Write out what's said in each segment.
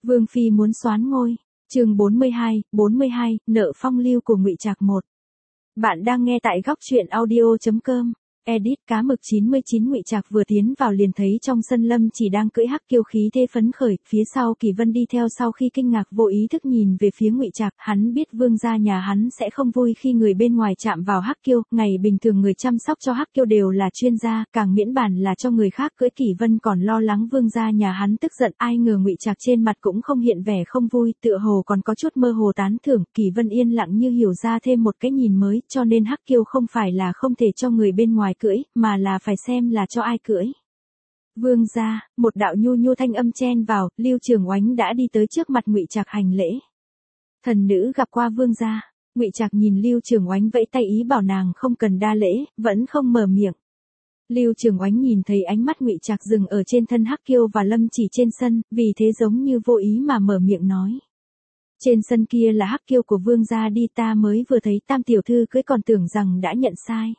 Vương phi muốn soán ngôi. Chương 42, nợ phong lưu của Ngụy Trạc 1. Bạn đang nghe tại góc truyện audio.com. Edit cá mực 99. Ngụy Trạc vừa tiến vào liền thấy trong sân Lâm Chỉ đang cưỡi hắc kiêu khí thế phấn khởi, phía sau Kỳ Vân đi theo sau khi kinh ngạc vô ý thức nhìn về phía Ngụy Trạc, hắn biết vương gia nhà hắn sẽ không vui khi người bên ngoài chạm vào hắc kiêu, ngày bình thường người chăm sóc cho hắc kiêu đều là chuyên gia, càng miễn bàn là cho người khác cưỡi. Kỳ Vân còn lo lắng vương gia nhà hắn tức giận, ai ngờ Ngụy Trạc trên mặt cũng không hiện vẻ không vui, tựa hồ còn có chút mơ hồ tán thưởng. Kỳ Vân yên lặng như hiểu ra thêm một cái nhìn mới, cho nên hắc kiêu không phải là không thể cho người bên ngoài cưỡi, mà là phải xem là cho ai cưỡi. Vương gia, một đạo nhu nhu thanh âm chen vào, Lưu Trường Oánh đã đi tới trước mặt Ngụy Trạc hành lễ. Thần nữ gặp qua vương gia. Ngụy Trạc nhìn Lưu Trường Oánh vẫy tay ý bảo nàng không cần đa lễ, vẫn không mở miệng. Lưu Trường Oánh nhìn thấy ánh mắt Ngụy Trạc dừng ở trên thân hắc kiêu và Lâm Chỉ trên sân, vì thế giống như vô ý mà mở miệng nói. Trên sân kia là hắc kiêu của vương gia đi, ta mới vừa thấy Tam tiểu thư cưỡi còn tưởng rằng đã nhận sai.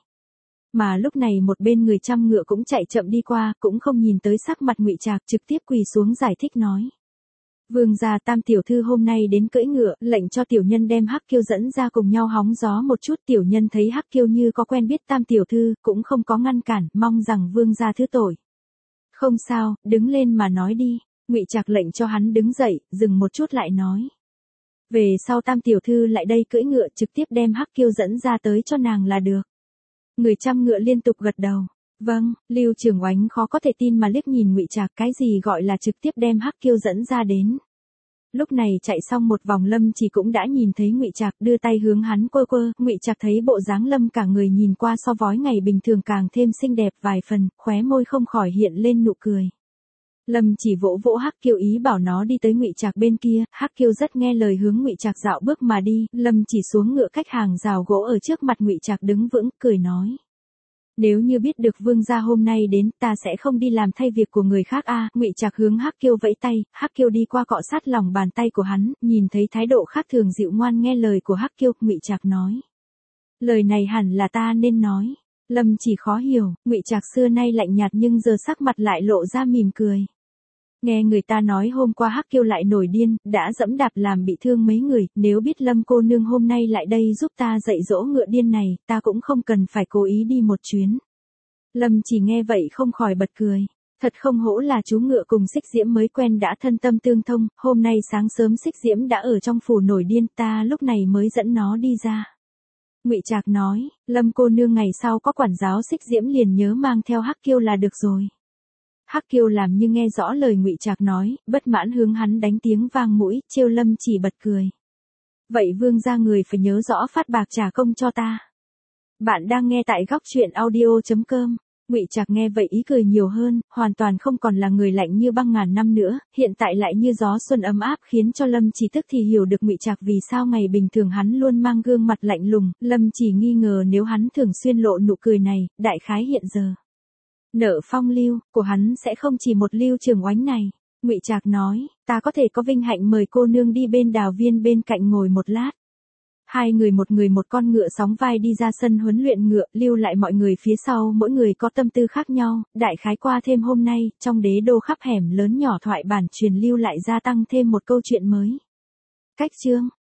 Mà lúc này một bên người chăm ngựa cũng chạy chậm đi qua, cũng không nhìn tới sắc mặt Ngụy Trạc, trực tiếp quỳ xuống giải thích nói. Vương gia, Tam tiểu thư hôm nay đến cưỡi ngựa, lệnh cho tiểu nhân đem hắc kiêu dẫn ra cùng nhau hóng gió một chút. Tiểu nhân thấy hắc kiêu như có quen biết Tam tiểu thư, cũng không có ngăn cản, mong rằng vương gia thứ tội. Không sao, đứng lên mà nói đi. Ngụy Trạc lệnh cho hắn đứng dậy, dừng một chút lại nói. Về sau Tam tiểu thư lại đây cưỡi ngựa, trực tiếp đem hắc kiêu dẫn ra tới cho nàng là được. Người chăm ngựa liên tục gật đầu. Vâng. Lưu Trường Oánh khó có thể tin mà liếc nhìn Ngụy Trạc, cái gì gọi là trực tiếp đem hắc kiêu dẫn ra đến. Lúc này chạy xong một vòng Lâm Chỉ cũng đã nhìn thấy Ngụy Trạc, đưa tay hướng hắn quơ quơ. Ngụy Trạc thấy bộ dáng Lâm cả người nhìn qua so với ngày bình thường càng thêm xinh đẹp vài phần, khóe môi không khỏi hiện lên nụ cười. Lâm Chỉ vỗ vỗ hắc kiêu ý bảo nó đi tới Ngụy Trạc bên kia, hắc kiêu rất nghe lời hướng Ngụy Trạc dạo bước mà đi. Lâm Chỉ xuống ngựa cách hàng rào gỗ ở trước mặt Ngụy Trạc đứng vững, cười nói. Nếu như biết được vương gia hôm nay đến, ta sẽ không đi làm thay việc của người khác a. Ngụy Trạc hướng hắc kiêu vẫy tay, hắc kiêu đi qua cọ sát lòng bàn tay của hắn, nhìn thấy thái độ khác thường dịu ngoan nghe lời của hắc kiêu, Ngụy Trạc nói. Lời này hẳn là ta nên nói. Lâm Chỉ khó hiểu, Ngụy Trạc xưa nay lạnh nhạt nhưng giờ sắc mặt lại lộ ra mỉm cười. Nghe người ta nói hôm qua hắc kiêu lại nổi điên, đã dẫm đạp làm bị thương mấy người, nếu biết Lâm cô nương hôm nay lại đây giúp ta dạy dỗ ngựa điên này, ta cũng không cần phải cố ý đi một chuyến. Lâm Chỉ nghe vậy không khỏi bật cười. Thật không hổ là chú ngựa cùng Xích Diễm mới quen đã thân tâm tương thông, hôm nay sáng sớm Xích Diễm đã ở trong phủ nổi điên, ta lúc này mới dẫn nó đi ra. Ngụy Trạc nói, Lâm cô nương ngày sau có quản giáo Xích Diễm liền nhớ mang theo hắc kiêu là được rồi. Hắc kiêu làm như nghe rõ lời Ngụy Trạc nói, bất mãn hướng hắn đánh tiếng vang mũi, trêu Lâm Chỉ bật cười. Vậy vương gia người phải nhớ rõ phát bạc trả công cho ta. Bạn đang nghe tại góc truyện audio.com. Ngụy Trạc nghe vậy ý cười nhiều hơn, hoàn toàn không còn là người lạnh như băng ngàn năm nữa, hiện tại lại như gió xuân ấm áp, khiến cho Lâm Chỉ tức thì hiểu được Ngụy Trạc vì sao ngày bình thường hắn luôn mang gương mặt lạnh lùng. Lâm Chỉ nghi ngờ nếu hắn thường xuyên lộ nụ cười này, đại khái hiện giờ nợ phong lưu của hắn sẽ không chỉ một Lưu Trường Oánh này. Ngụy Trạc nói, ta có thể có vinh hạnh mời cô nương đi bên đào viên bên cạnh ngồi một lát. Hai người một con ngựa sóng vai đi ra sân huấn luyện ngựa, lưu lại mọi người phía sau, mỗi người có tâm tư khác nhau. Đại khái qua thêm hôm nay, trong đế đô khắp hẻm lớn nhỏ thoại bản truyền lưu lại gia tăng thêm một câu chuyện mới. Cách chương.